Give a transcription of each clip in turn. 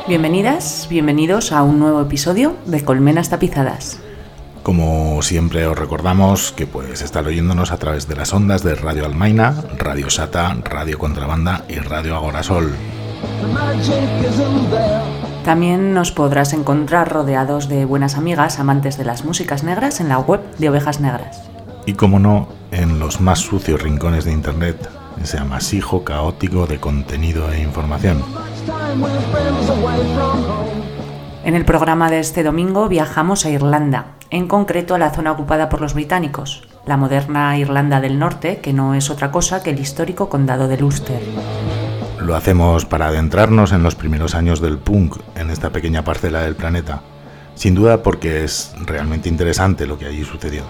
Bienvenidas, bienvenidos a un nuevo episodio de Colmenas Tapizadas. Como siempre os recordamos que puedes estar oyéndonos a través de las ondas de Radio Almaina, Radio Sata, Radio Contrabanda y Radio Agorasol. También nos podrás encontrar rodeados de buenas amigas amantes de las músicas negras en la web de Ovejas Negras. Y como no, en los más sucios rincones de Internet, ese amasijo caótico de contenido e información. En el programa de este domingo viajamos a Irlanda, en concreto a la zona ocupada por los británicos, la moderna Irlanda del Norte, que no es otra cosa que el histórico condado de Ulster. Lo hacemos para adentrarnos en los primeros años del punk en esta pequeña parcela del planeta, sin duda porque es realmente interesante lo que allí sucedió.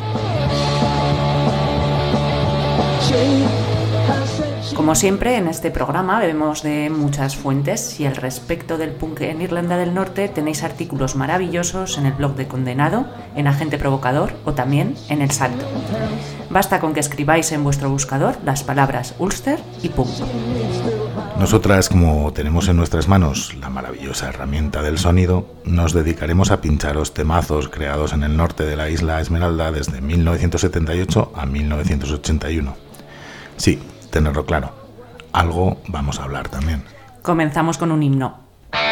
Como siempre, en este programa bebemos de muchas fuentes y al respecto del punk en Irlanda del Norte tenéis artículos maravillosos en el blog de Condenado, en Agente Provocador o también en El Salto. Basta con que escribáis en vuestro buscador las palabras Ulster y punk. Nosotras, como tenemos en nuestras manos la maravillosa herramienta del sonido, nos dedicaremos a pincharos temazos creados en el norte de la isla Esmeralda desde 1978 a 1981. Sí, tenerlo claro, algo vamos a hablar también. Comenzamos con un himno.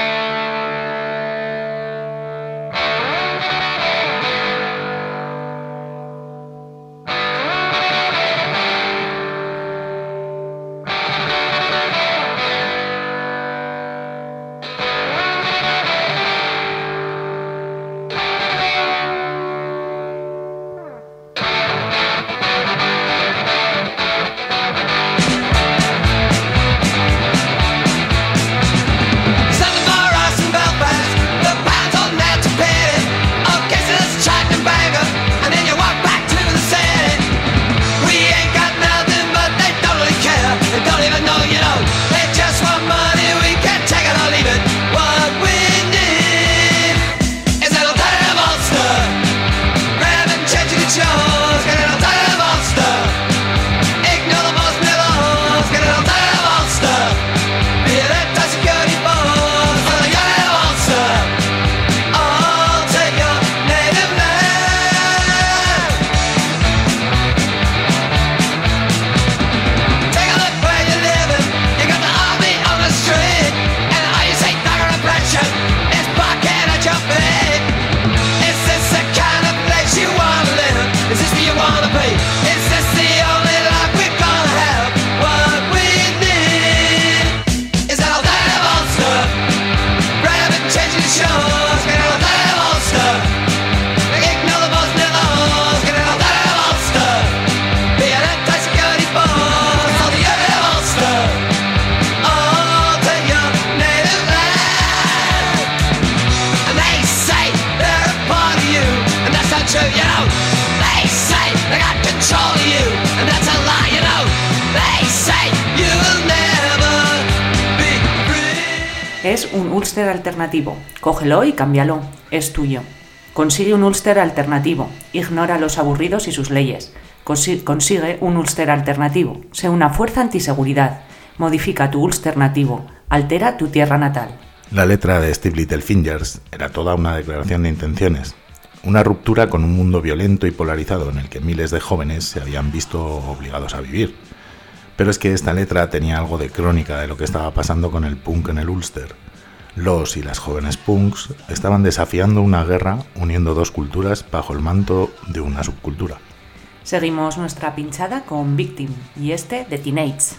Es un Ulster alternativo. Cógelo y cámbialo. Es tuyo. Consigue un Ulster alternativo. Ignora los aburridos y sus leyes. Consigue un Ulster alternativo. Sé una fuerza antiseguridad. Modifica tu Ulster nativo. Altera tu tierra natal. La letra de Steve Littlefingers era toda una declaración de intenciones. Una ruptura con un mundo violento y polarizado en el que miles de jóvenes se habían visto obligados a vivir. Pero es que esta letra tenía algo de crónica de lo que estaba pasando con el punk en el Ulster. Los y las jóvenes punks estaban desafiando una guerra uniendo dos culturas bajo el manto de una subcultura. Seguimos nuestra pinchada con Victim y este de Teenage.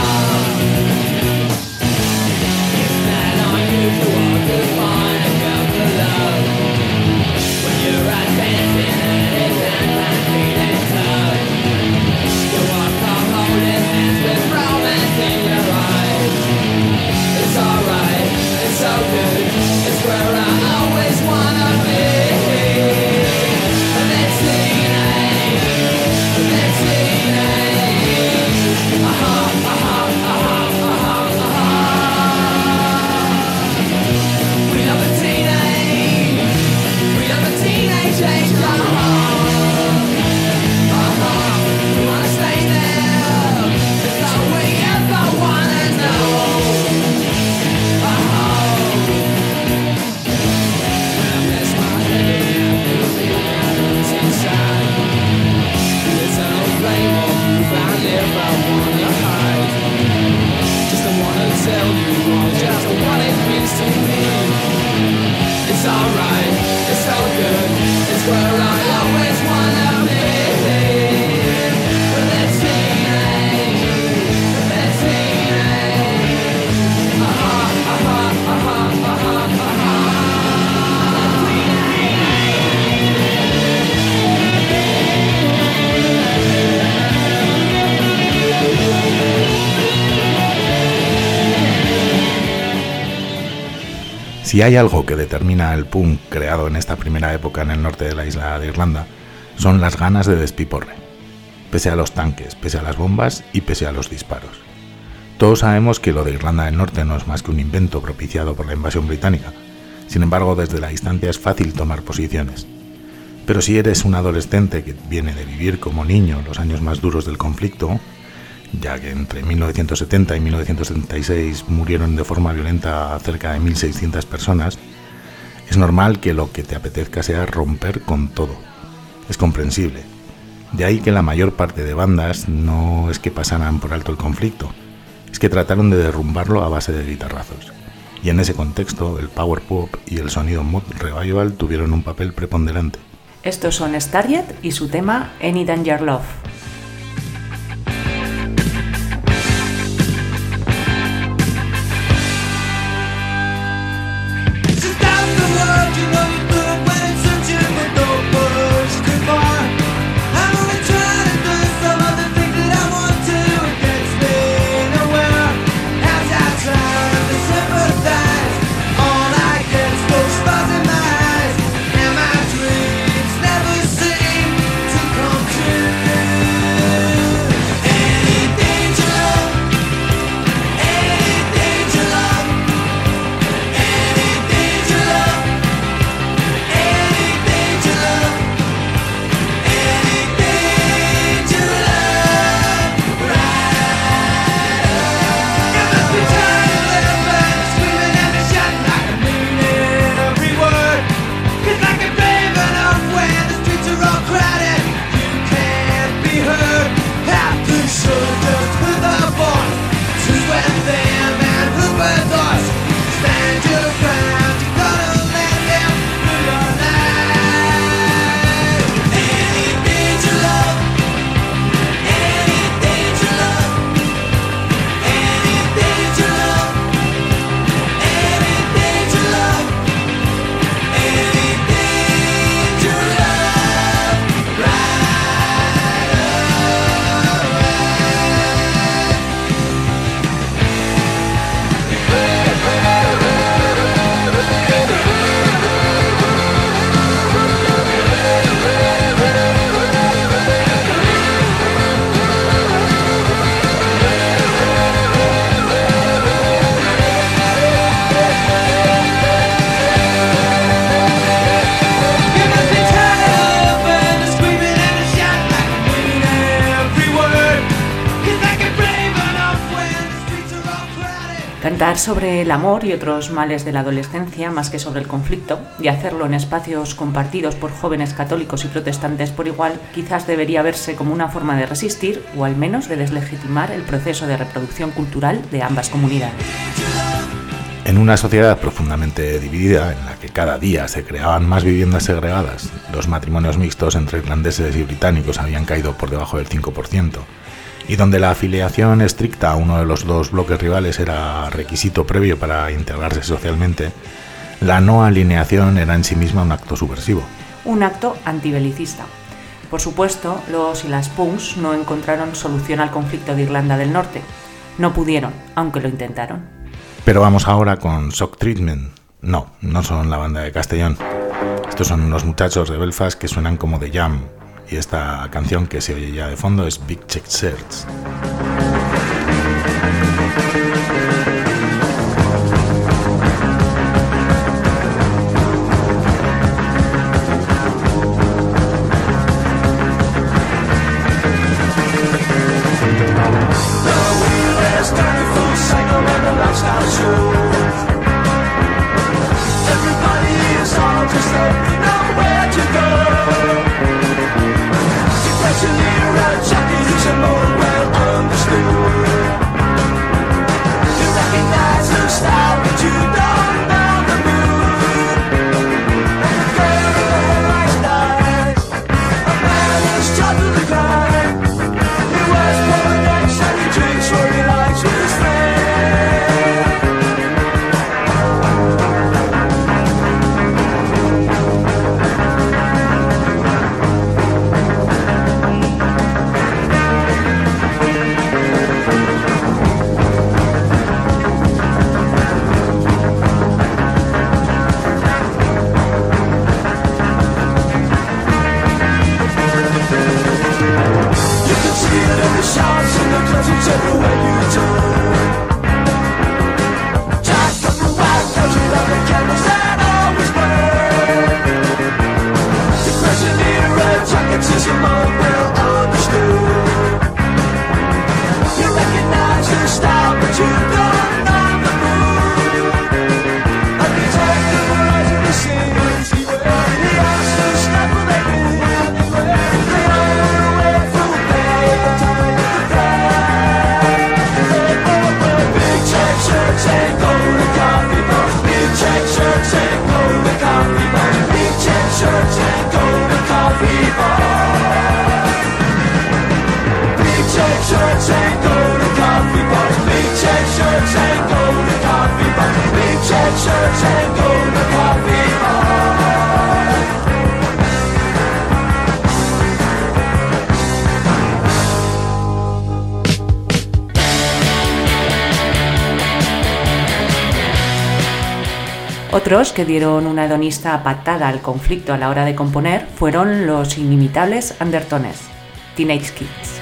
Unusual to find a girl tell you all just what it means to me. It's alright, it's so good, it's where I always wanna be. Let's see, let's see. Si hay algo que determina el punk creado en esta primera época en el norte de la isla de Irlanda, son las ganas de despiporre, pese a los tanques, pese a las bombas y pese a los disparos. Todos sabemos que lo de Irlanda del Norte no es más que un invento propiciado por la invasión británica. Sin embargo, desde la distancia es fácil tomar posiciones. Pero si eres un adolescente que viene de vivir como niño los años más duros del conflicto, ya que entre 1970 y 1976 murieron de forma violenta cerca de 1.600 personas, es normal que lo que te apetezca sea romper con todo. Es comprensible. De ahí que la mayor parte de bandas no es que pasaran por alto el conflicto, es que trataron de derrumbarlo a base de guitarrazos. Y en ese contexto, el power pop y el sonido mod revival tuvieron un papel preponderante. Estos son Starjet y su tema Any Danger Love. Cantar sobre el amor y otros males de la adolescencia más que sobre el conflicto, y hacerlo en espacios compartidos por jóvenes católicos y protestantes por igual, quizás debería verse como una forma de resistir o al menos de deslegitimar el proceso de reproducción cultural de ambas comunidades. En una sociedad profundamente dividida, en la que cada día se creaban más viviendas segregadas, los matrimonios mixtos entre irlandeses y británicos habían caído por debajo del 5%, y donde la afiliación estricta a uno de los dos bloques rivales era requisito previo para integrarse socialmente, la no alineación era en sí misma un acto subversivo. Un acto antibelicista. Por supuesto, los y las punks no encontraron solución al conflicto de Irlanda del Norte. No pudieron, aunque lo intentaron. Pero vamos ahora con Shock Treatment. No son la banda de Castellón. Estos son unos muchachos de Belfast que suenan como The Jam. Y esta canción que se oye ya de fondo es Big Check Shirts. You recognize Otros que dieron una hedonista patada al conflicto a la hora de componer fueron los inimitables Undertones, Teenage Kids.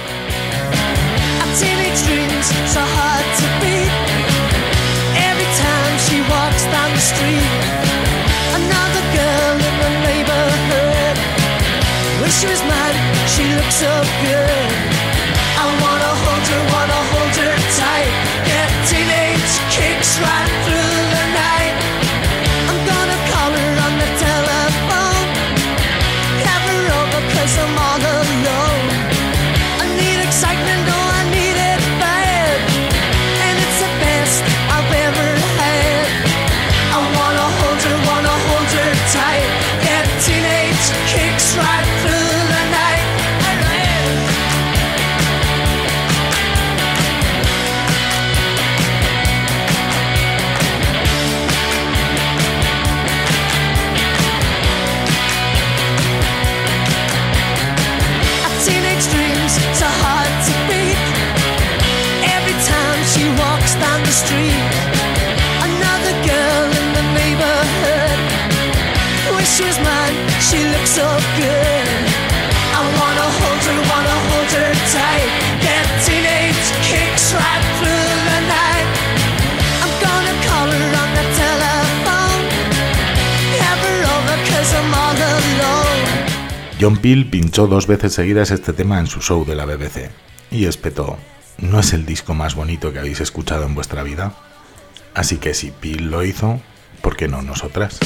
She was mad, she looked so good. I wanna hold her tight. Get teenage kicks right through the night. I'm gonna call her on the telephone. Have her over 'cause I'm all alone. I need excitement, oh I need it bad. And it's the best I've ever had. I wanna hold her tight. Get teenage kicks right through. Down the street, another girl in the neighborhood. Wish she was mine, she looks so good. I wanna hold her tight. Get teenage kicks right through the night. I'm gonna call her on the telephone. Have her over 'cause I'm all alone. John Peel pinchó 2 veces seguidas este tema en su show de la BBC y espetó: ¿no es el disco más bonito que habéis escuchado en vuestra vida? Así que si Peel lo hizo, ¿por qué no nosotras?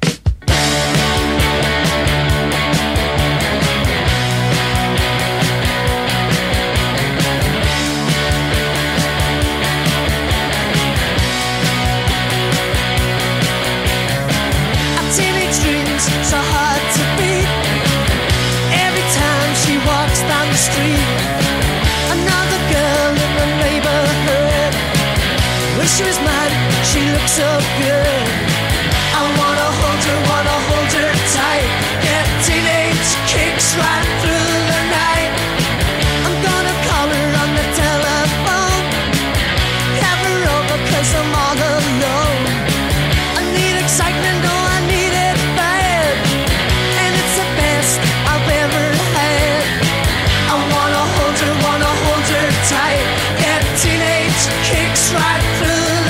She was mad, she looked so good. I wanna hold her tight. Get teenage kicks right through the night. I'm gonna call her on the telephone. Have her over 'cause I'm all alone. I need excitement, oh I need it bad. And it's the best I've ever had. I wanna hold her tight. Get teenage kicks right through.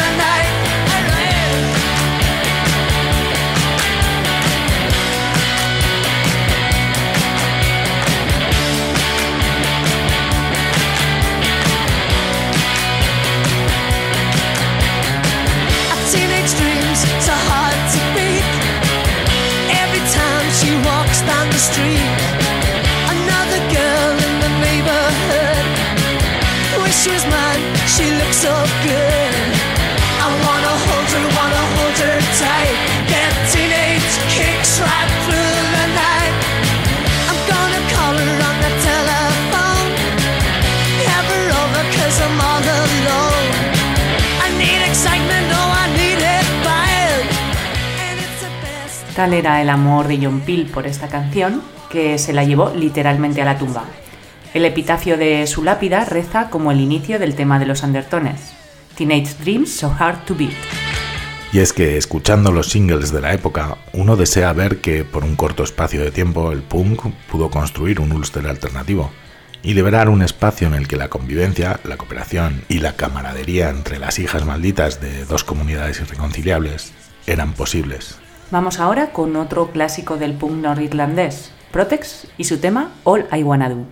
Down the street, another girl in the neighborhood. Wish she was mine, she looks so good. I wanna hold her tight. Get teenage kicks right through the night. I'm gonna call her on the telephone. Have her over 'cause I'm all alone. I need excitement, oh I need it bad. And it's the best. Tal era el amor de John Peel por esta canción que se la llevó literalmente a la tumba. El epitafio de su lápida reza como el inicio del tema de los Undertones: Teenage Dreams So Hard to Beat. Y es que, escuchando los singles de la época, uno desea ver que, por un corto espacio de tiempo, el punk pudo construir un Ulster alternativo y liberar un espacio en el que la convivencia, la cooperación y la camaradería entre las hijas malditas de 2 comunidades irreconciliables eran posibles. Vamos ahora con otro clásico del punk norirlandés, Protex y su tema All I Wanna Do.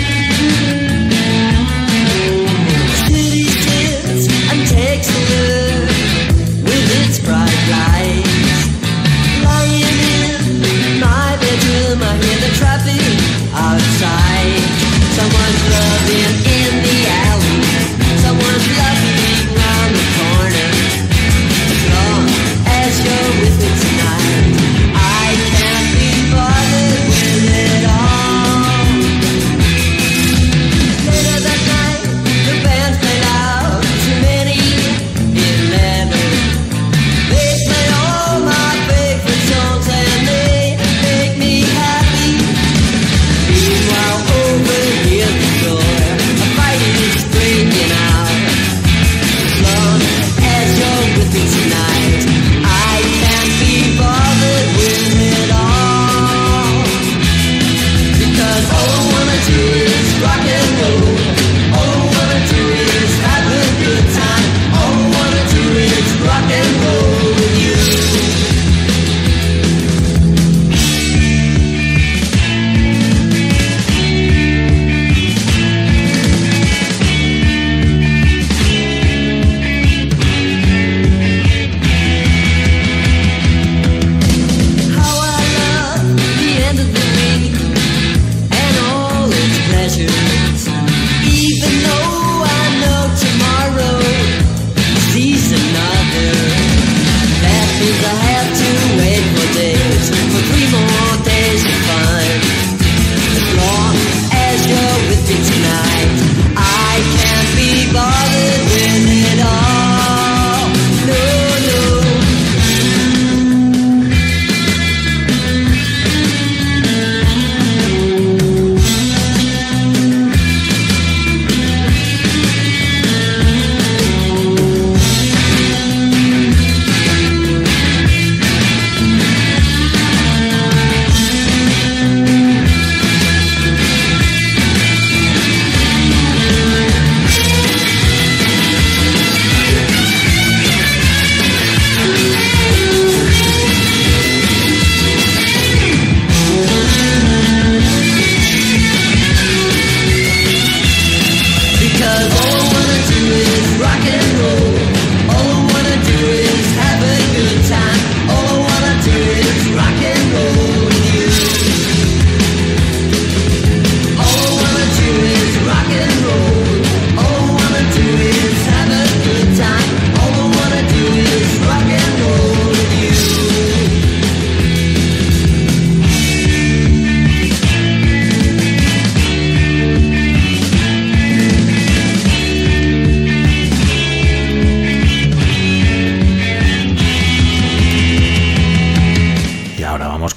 Takes the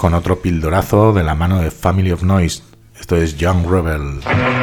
con otro pildorazo de la mano de Family of Noise. Esto es Young Rebel.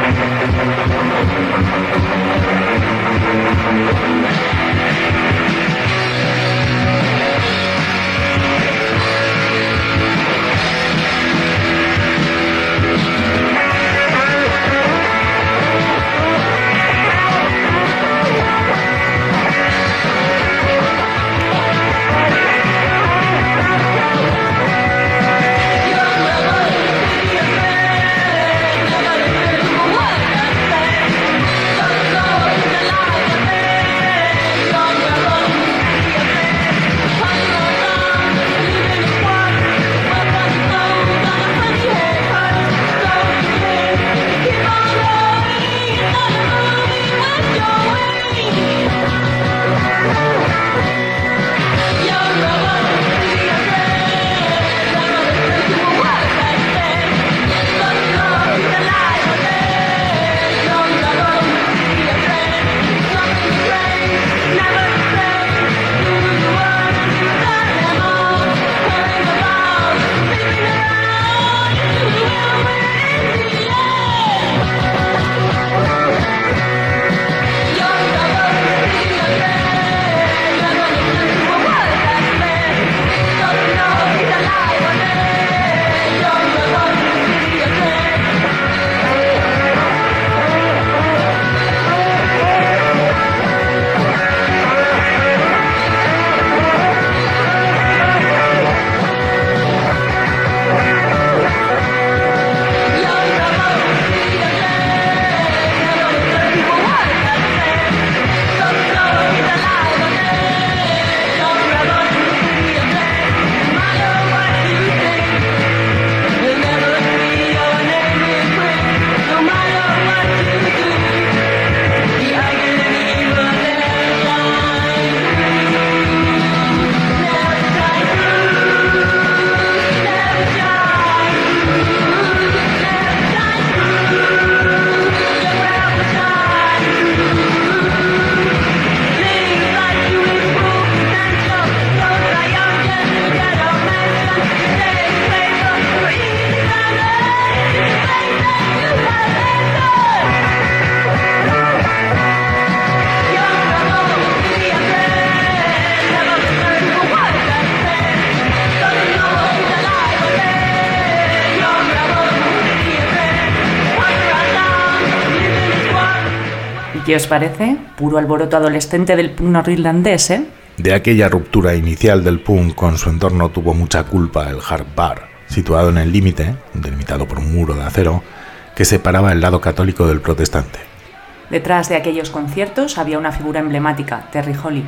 ¿Qué os parece? Puro alboroto adolescente del punk norirlandés, ¿eh? De aquella ruptura inicial del punk con su entorno tuvo mucha culpa el hard bar, situado en el límite, delimitado por un muro de acero, que separaba el lado católico del protestante. Detrás de aquellos conciertos había una figura emblemática, Terry Holly,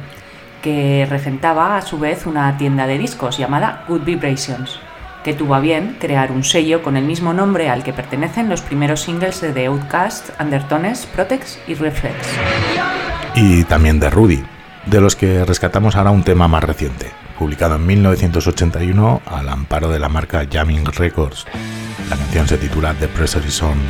que regentaba a su vez una tienda de discos llamada Good Vibrations, que tuvo a bien crear un sello con el mismo nombre al que pertenecen los primeros singles de The Outcast, Undertones, Protex y Reflex. Y también de Rudy, de los que rescatamos ahora un tema más reciente, publicado en 1981 al amparo de la marca Jamming Records. La canción se titula The Pressure Is On.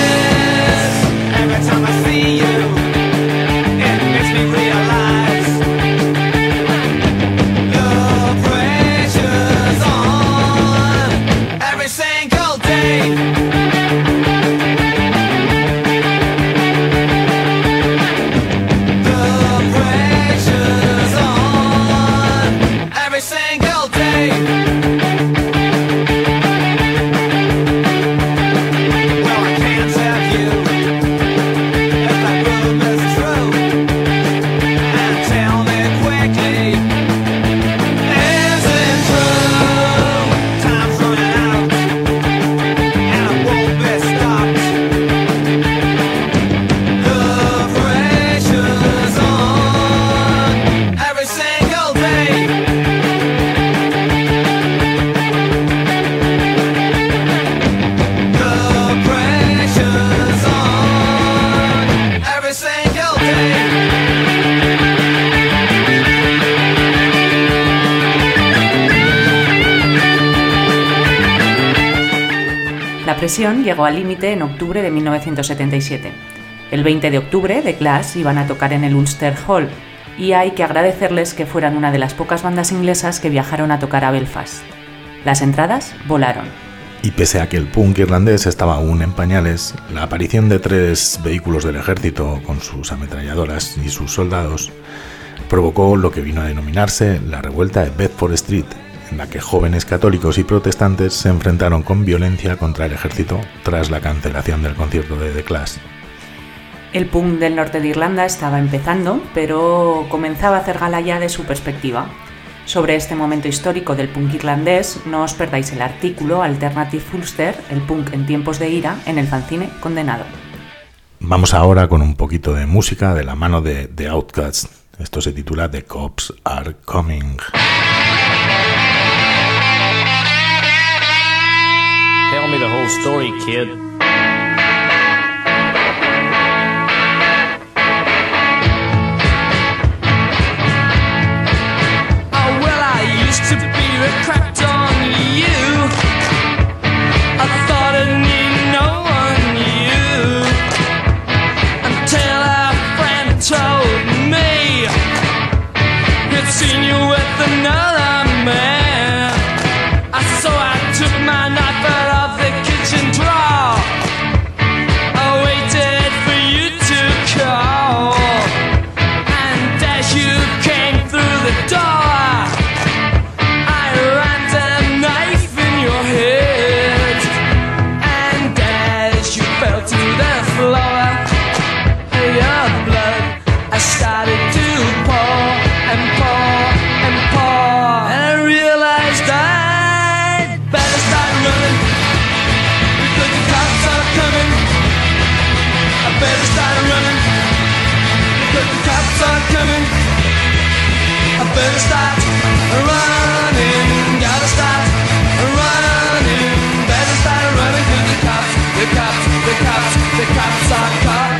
Every time I see you, it makes me realize presión llegó al límite en octubre de 1977. El 20 de octubre, The Clash iban a tocar en el Ulster Hall, y hay que agradecerles que fueran una de las pocas bandas inglesas que viajaron a tocar a Belfast. Las entradas volaron. Y pese a que el punk irlandés estaba aún en pañales, la aparición de 3 vehículos del ejército con sus ametralladoras y sus soldados provocó lo que vino a denominarse la revuelta de Bedford Street, en la que jóvenes católicos y protestantes se enfrentaron con violencia contra el ejército tras la cancelación del concierto de The Clash. El punk del norte de Irlanda estaba empezando, pero comenzaba a hacer gala ya de su perspectiva. Sobre este momento histórico del punk irlandés, no os perdáis el artículo Alternative Ulster, el punk en tiempos de ira, en el fanzine Condenado. Vamos ahora con un poquito de música de la mano de The Outcasts. Esto se titula The Cops Are Coming. Tell me the whole story, kid. To be cracked on you, I thought I'd need no one new, until a friend told me he'd seen you with another man. So I took my knife out of the kitchen drawer, I waited for you to call, and as you came through the door, I started to pour and pour and pour, and I realized I'd better start running, because the cops are coming. I better start running, because the cops are coming. I better start running, gotta start running, better start running, because the cops are coming.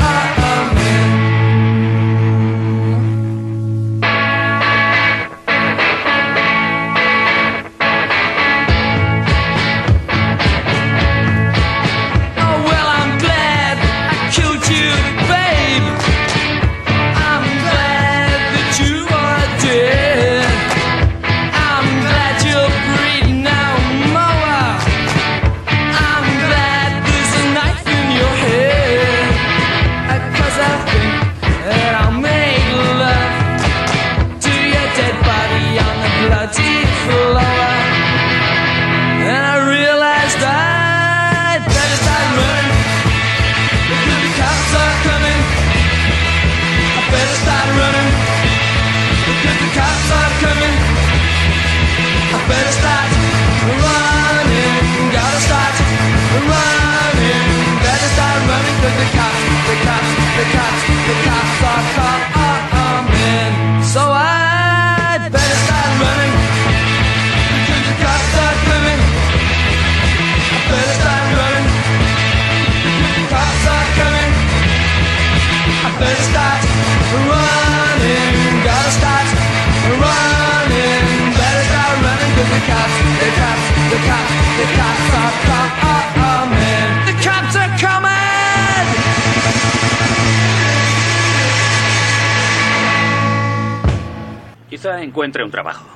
Quizá encuentre un trabajo.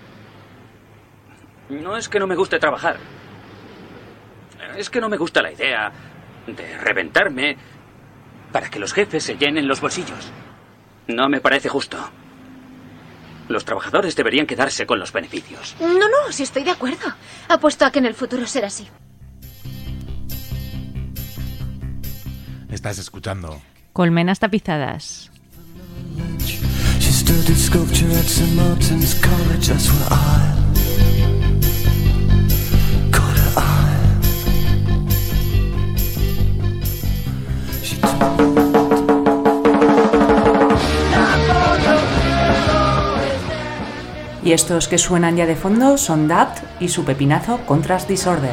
No es que no me guste trabajar. Es que no me gusta la idea de reventarme para que los jefes se llenen los bolsillos. No me parece justo. Los trabajadores deberían quedarse con los beneficios. No, sí estoy de acuerdo. Apuesto a que en el futuro será así. Estás escuchando Colmenas tapizadas. She studied sculpture at St. Martin's College. That's where I caught her eye. She Y estos que suenan ya de fondo son Daft y su pepinazo Contrast Disorder.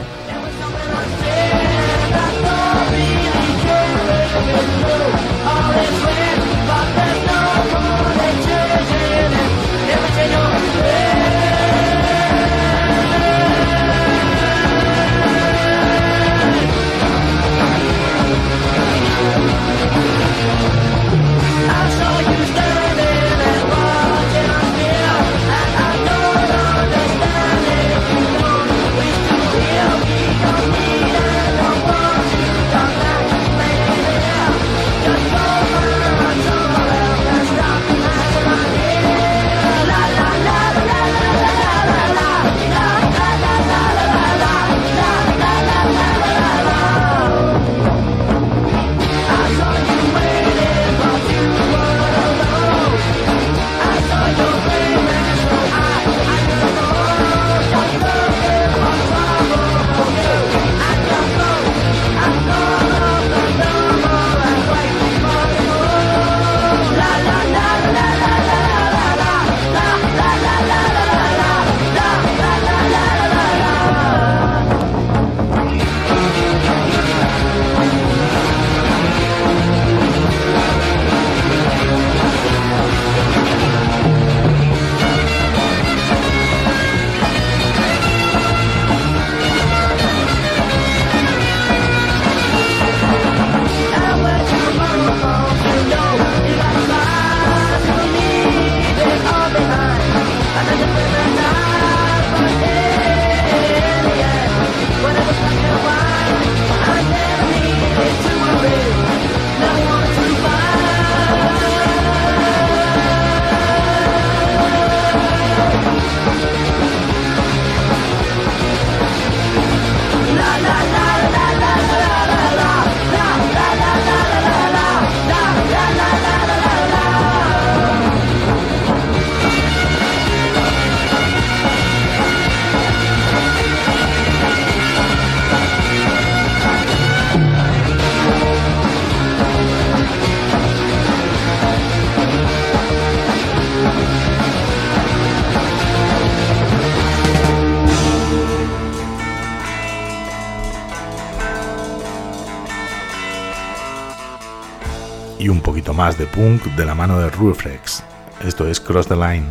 poquito más de punk de la mano de Rufrex. Esto es Cross the Line.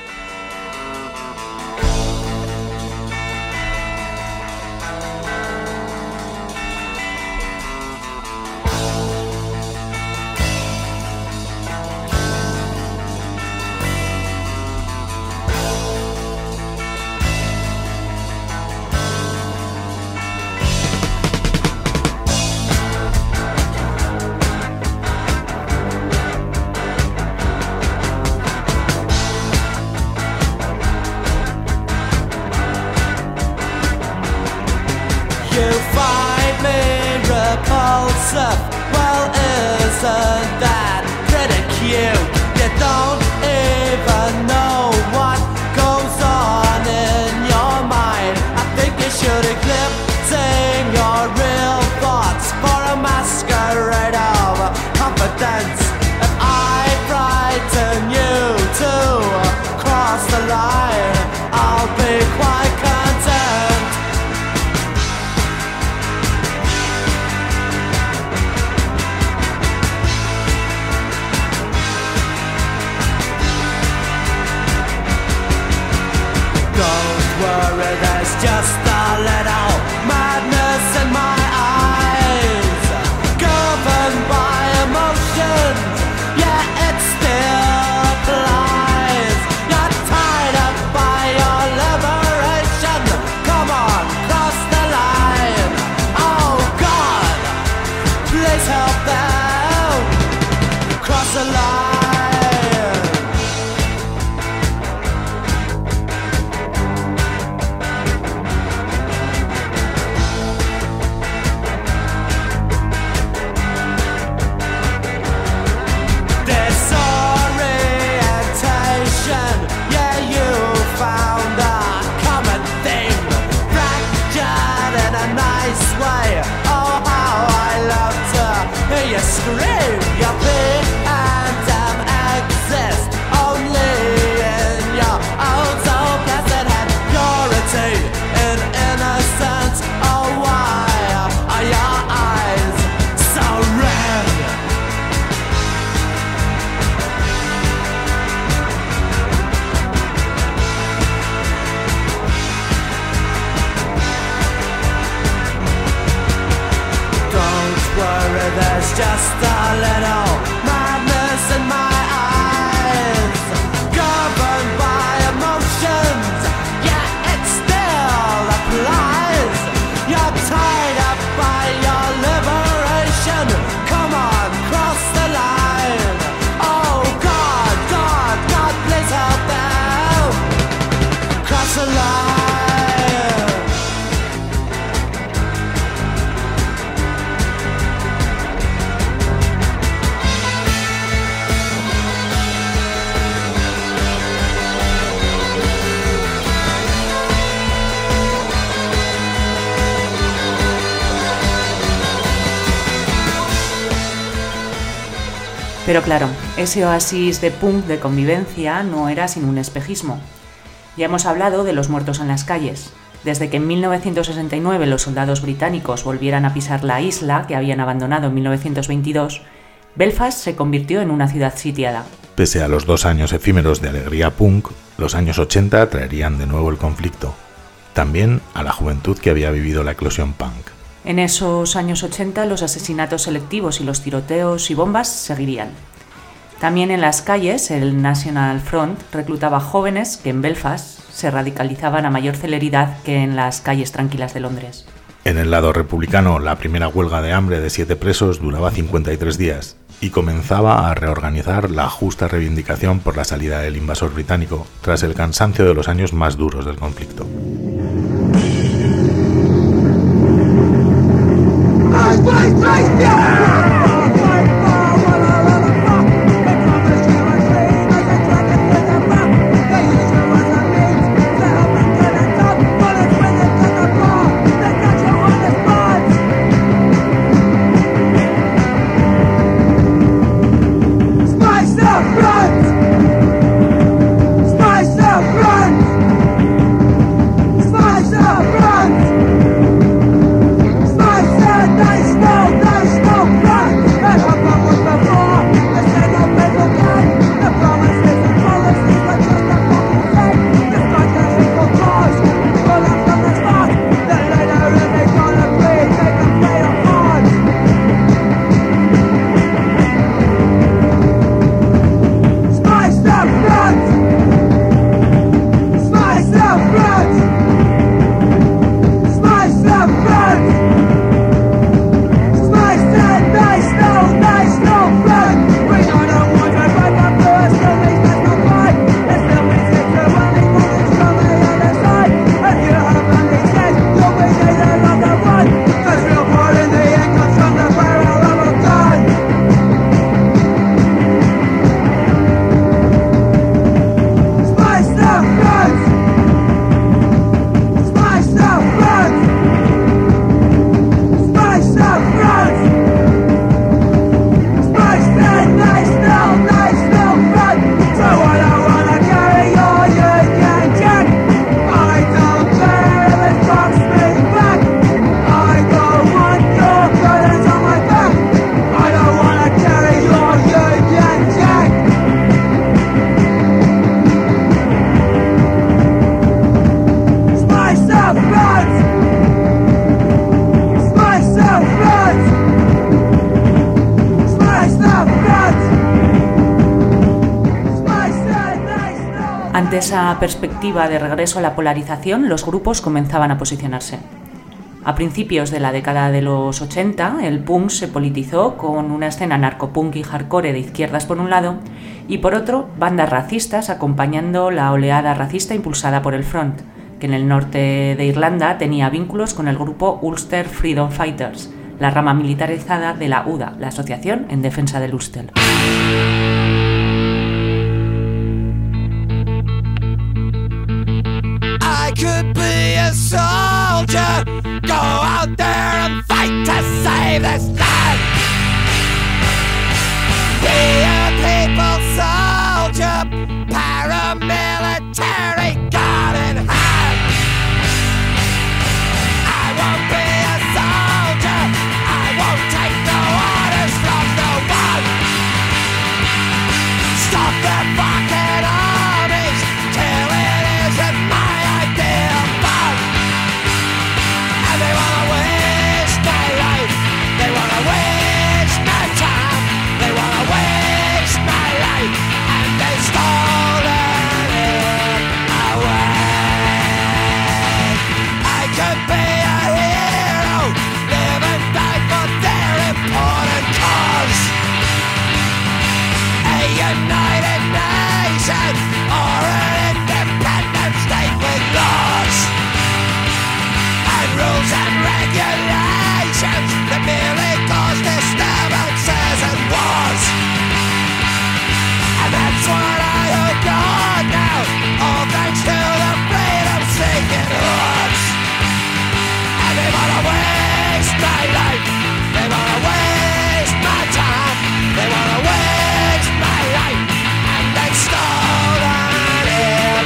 Well, isn't that pretty cute? You don't even know what goes on in your mind. I think you should eclipse your real thoughts for a masquerade of confidence. If I frighten you to cross the line, I'll be quite content. There's just a little madness in my eyes, governed by emotions, yeah, it still applies. You're tied up by your liberation. Come on, cross the line. Oh God, please help them cross the line. You scream, your pain and exist only in your own so blessed and purity in innocence. Oh, why are your eyes so red? Don't worry, there's just a little madness in my eyes, governed by emotions, yeah, it still applies. You're tied up by your liberation. Come on, cross the line. Oh God, God, God, please help them cross the line. Pero claro, ese oasis de punk de convivencia no era sin un espejismo. Ya hemos hablado de los muertos en las calles. Desde que en 1969 los soldados británicos volvieran a pisar la isla que habían abandonado en 1922, Belfast se convirtió en una ciudad sitiada. Pese a los 2 años efímeros de alegría punk, los años 80 traerían de nuevo el conflicto. También a la juventud que había vivido la eclosión punk. En esos años 80 los asesinatos selectivos y los tiroteos y bombas seguirían. También en las calles el National Front reclutaba jóvenes que en Belfast se radicalizaban a mayor celeridad que en las calles tranquilas de Londres. En el lado republicano, la primera huelga de hambre de 7 presos duraba 53 días y comenzaba a reorganizar la justa reivindicación por la salida del invasor británico tras el cansancio de los años más duros del conflicto. Ante esa perspectiva de regreso a la polarización, los grupos comenzaban a posicionarse. A principios de la década de los 80, el punk se politizó con una escena narcopunk y hardcore de izquierdas por un lado y por otro, bandas racistas acompañando la oleada racista impulsada por el Front, que en el norte de Irlanda tenía vínculos con el grupo Ulster Freedom Fighters, la rama militarizada de la UDA, la Asociación en Defensa del Ulster. I could be a soldier, go out there and fight to save this land. Be a people soldier, paramilitary gun in hand. I won't be a soldier, I won't take no orders from no one. Stop the fucking armies till it isn't my idea of fun. And they wanna waste my life, they wanna waste my time, they wanna waste my life, and they stolen it away. I could be a hero, live and die for their important cause. A united nation or an independent state with laws and rules and regulations that merely cause disturbances and wars. And that's what I hope on now, all thanks to the freedom-seeking hordes. And they wanna waste my life, they wanna waste my time, they wanna waste my life, and they've stolen it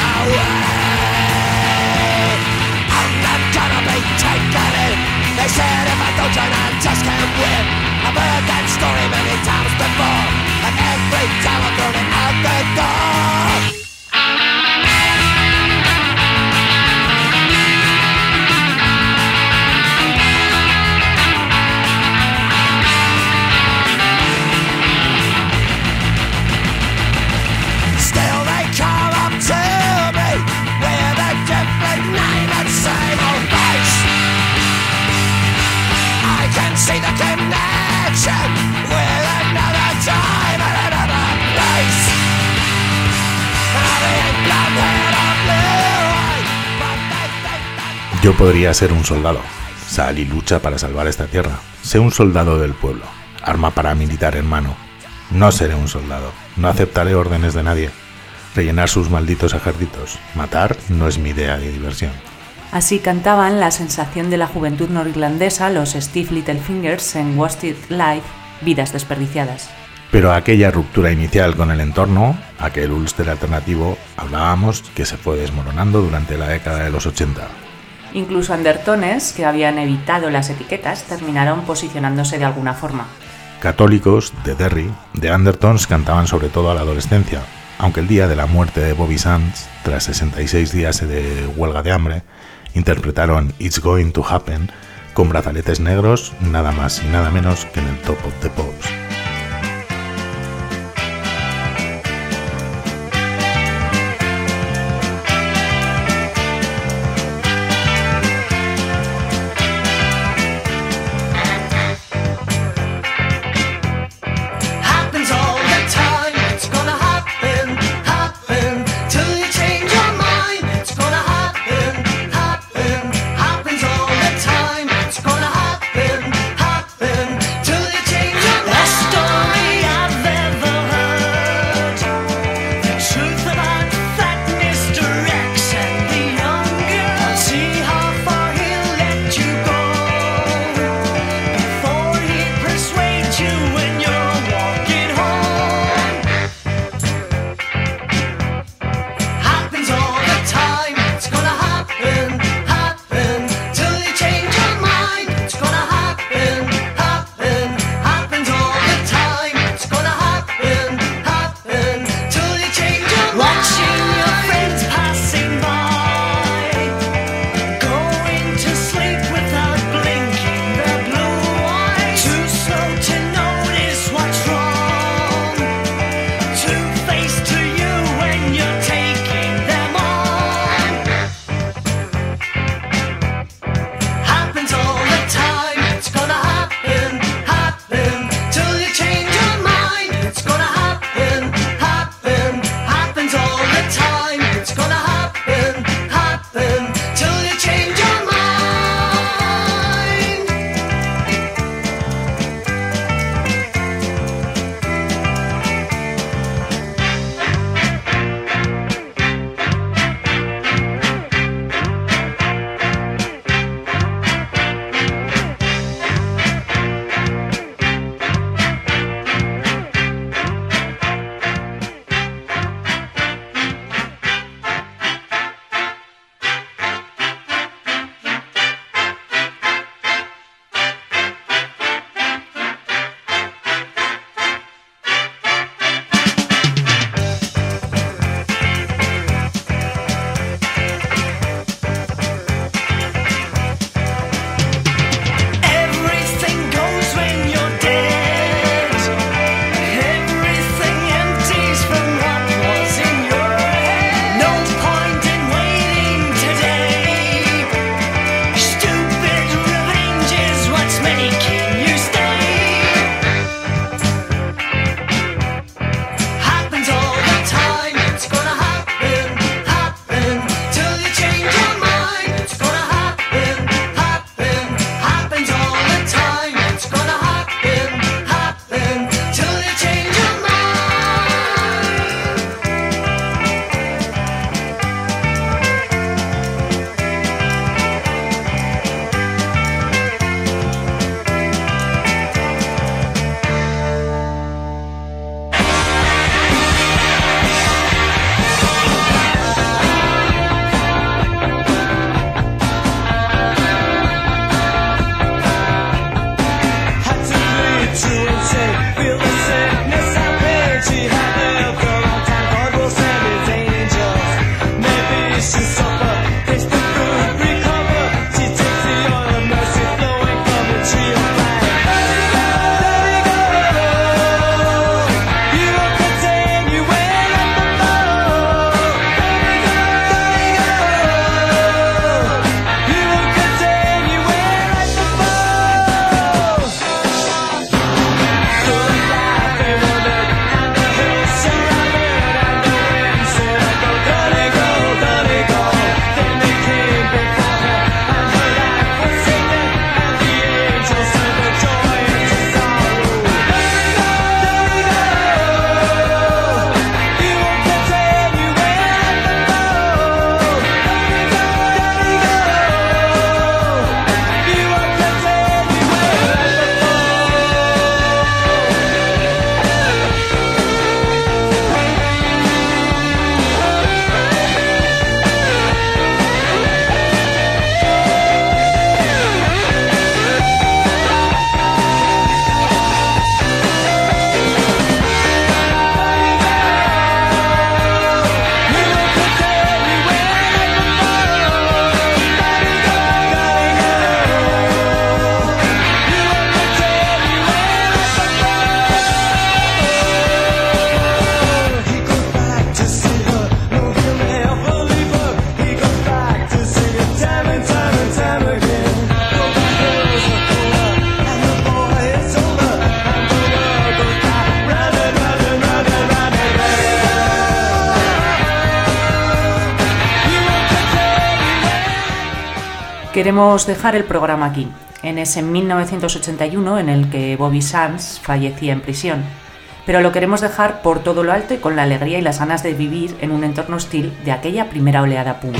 away. I'm not gonna be taken in. They said if I don't join, I just can't win. I've heard that story many times before, and every time I've thrown it out the door. Still they come up to me with a different name and same old face. I can see the connection with another time and another place. I'll be in blonde-haired or blue-eyed, but they think that Yo podría ser un soldado. Sal y lucha para salvar esta tierra. Sé un soldado del pueblo. Arma paramilitar en mano. No seré un soldado. No aceptaré órdenes de nadie. Rellenar sus malditos ejércitos. Matar no es mi idea de diversión. Así cantaban la sensación de la juventud norirlandesa los Steve Littlefingers en Wasted Life, Vidas desperdiciadas. Pero aquella ruptura inicial con el entorno, aquel Ulster alternativo, hablábamos que se fue desmoronando durante la década de los 80. Incluso Undertones, que habían evitado las etiquetas, terminaron posicionándose de alguna forma. Católicos de Derry, The Undertones cantaban sobre todo a la adolescencia, aunque el día de la muerte de Bobby Sands, tras 66 días de huelga de hambre, interpretaron It's Going to Happen con brazaletes negros, nada más y nada menos que en el Top of the Pops. happens all the time. It's gonna happen, happen till you change your mind. It's gonna happen, happen, happens all the time. It's gonna happen, happen till you change your mind. Queremos dejar el programa aquí, en ese 1981 en el que Bobby Sands fallecía en prisión, pero lo queremos dejar por todo lo alto y con la alegría y las ganas de vivir en un entorno hostil de aquella primera oleada punk.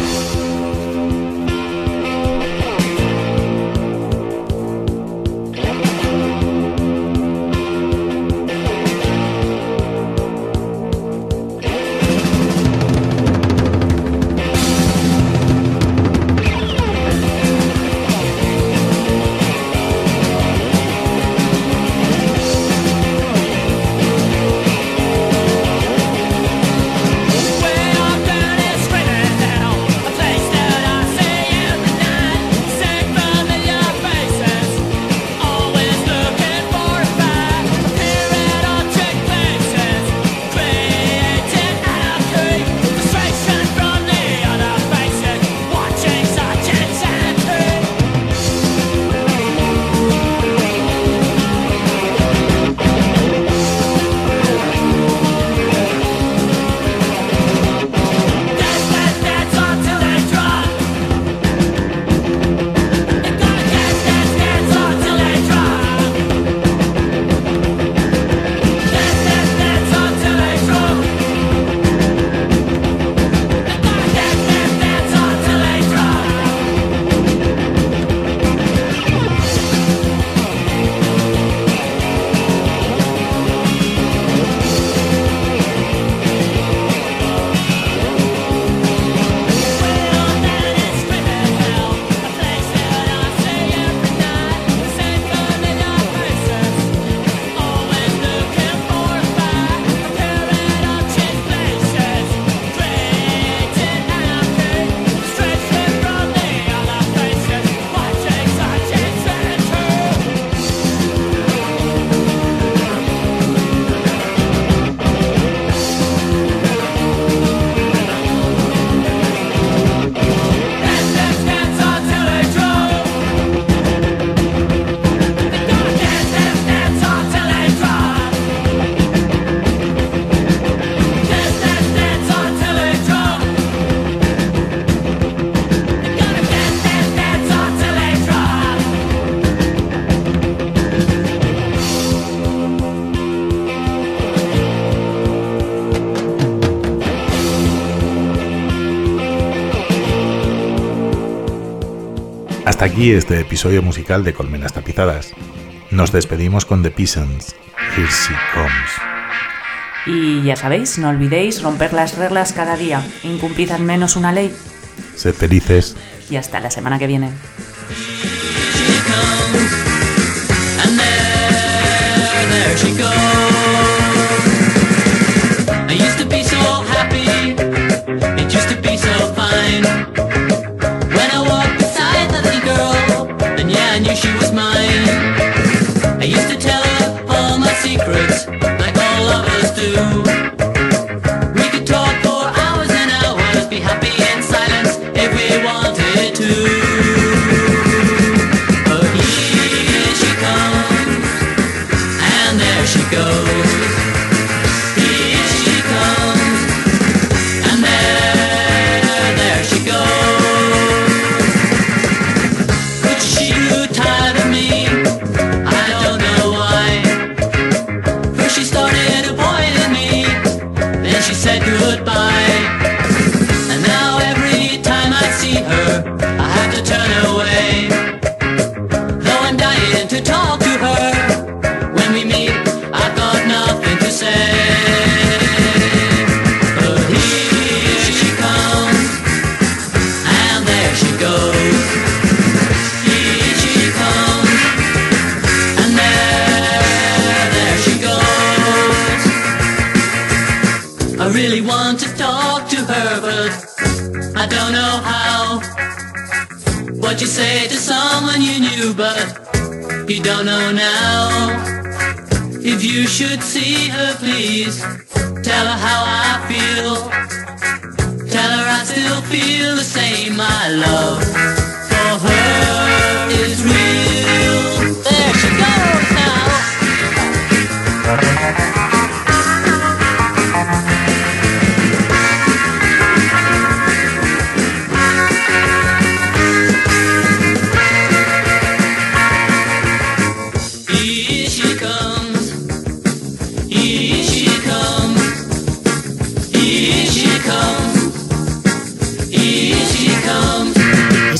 Hasta aquí este episodio musical de Colmenas Tapizadas. Nos despedimos con The Peasants, Here She Comes. Y ya sabéis, no olvidéis romper las reglas cada día, incumplid al menos una ley. Sed felices. Y hasta la semana que viene. She was mine. I used to tell her all my secrets, like all lovers do. We could talk for hours and hours, be happy in silence if we wanted to. But here she comes, and there she goes. Here she comes, and there she goes. Could she grew tired of me? I don't know why. First she started avoiding me, then she said goodbye. And now every time I see her, I have to turn away. Though I'm dying to talk to her, when we meet, I've got nothing to say. But here she comes, and there she goes. Here she comes, and there she goes. I really want to talk to her, but I don't know how. What you say to someone you knew, but you don't know now. If you should see her, please tell her how I feel. Tell her I still feel the same. My love for her is real. There she goes now.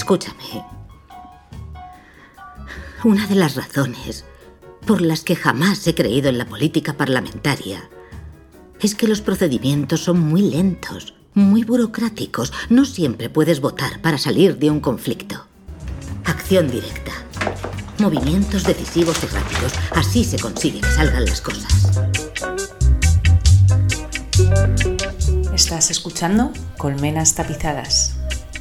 Escúchame. Una de las razones por las que jamás he creído en la política parlamentaria es que los procedimientos son muy lentos, muy burocráticos. No siempre puedes votar para salir de un conflicto. Acción directa. Movimientos decisivos y rápidos. Así se consigue que salgan las cosas. Estás escuchando Colmenas Tapizadas.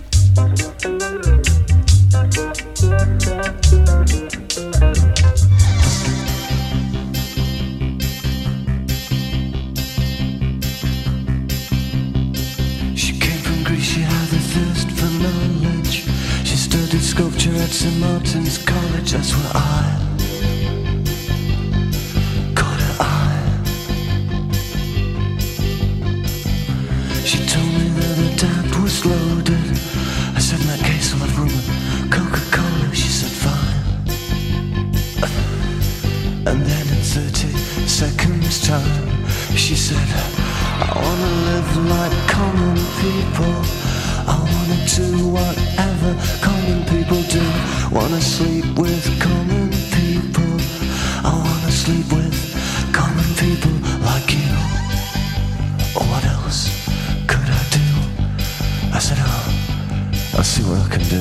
Sculpture at St. Martin's College, that's where I caught her eye. She told me that the tap was loaded. I said, in that case I'll have rum and Coca-Cola. She said, fine. And then in 30 seconds time she said, I wanna live like common people. I wanna do whatever common people do. Wanna sleep with common people. I wanna sleep with common people like you. What else could I do? I said, I'll see what I can do.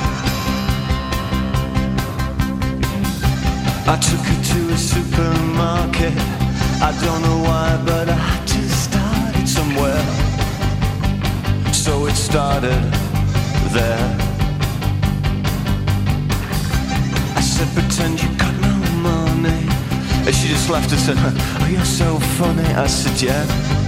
I took her to a supermarket. I don't know why, but I just started somewhere. So it started there. I said, pretend you got no money. And she just laughed and said, oh, you're so funny. I said, yeah.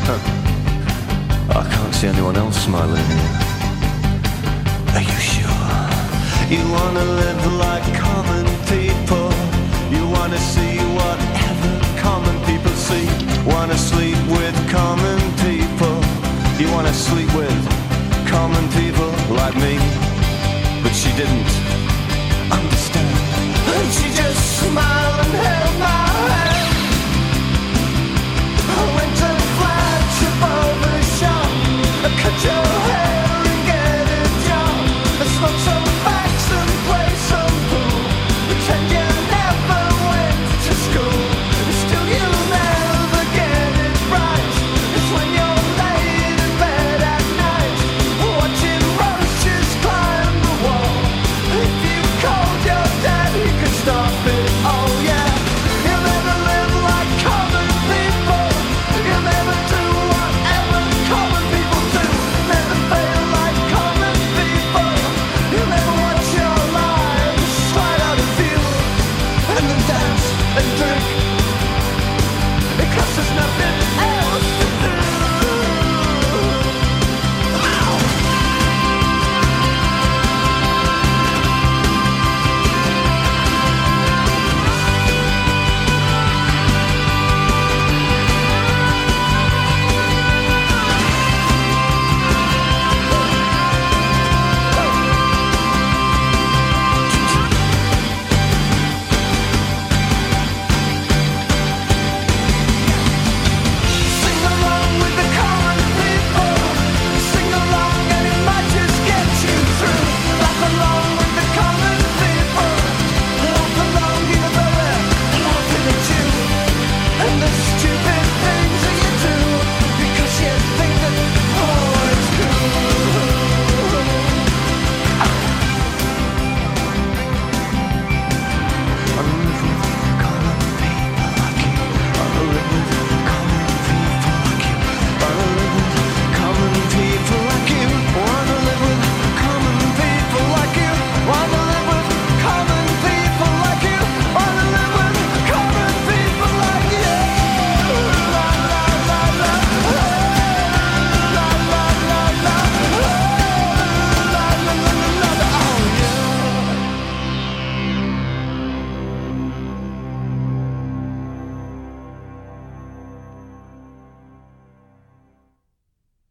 I can't see anyone else smiling here. Are you sure? You wanna live like common people. You wanna see whatever common people see. Wanna sleep with common people. You wanna sleep with common people like me. But she didn't understand.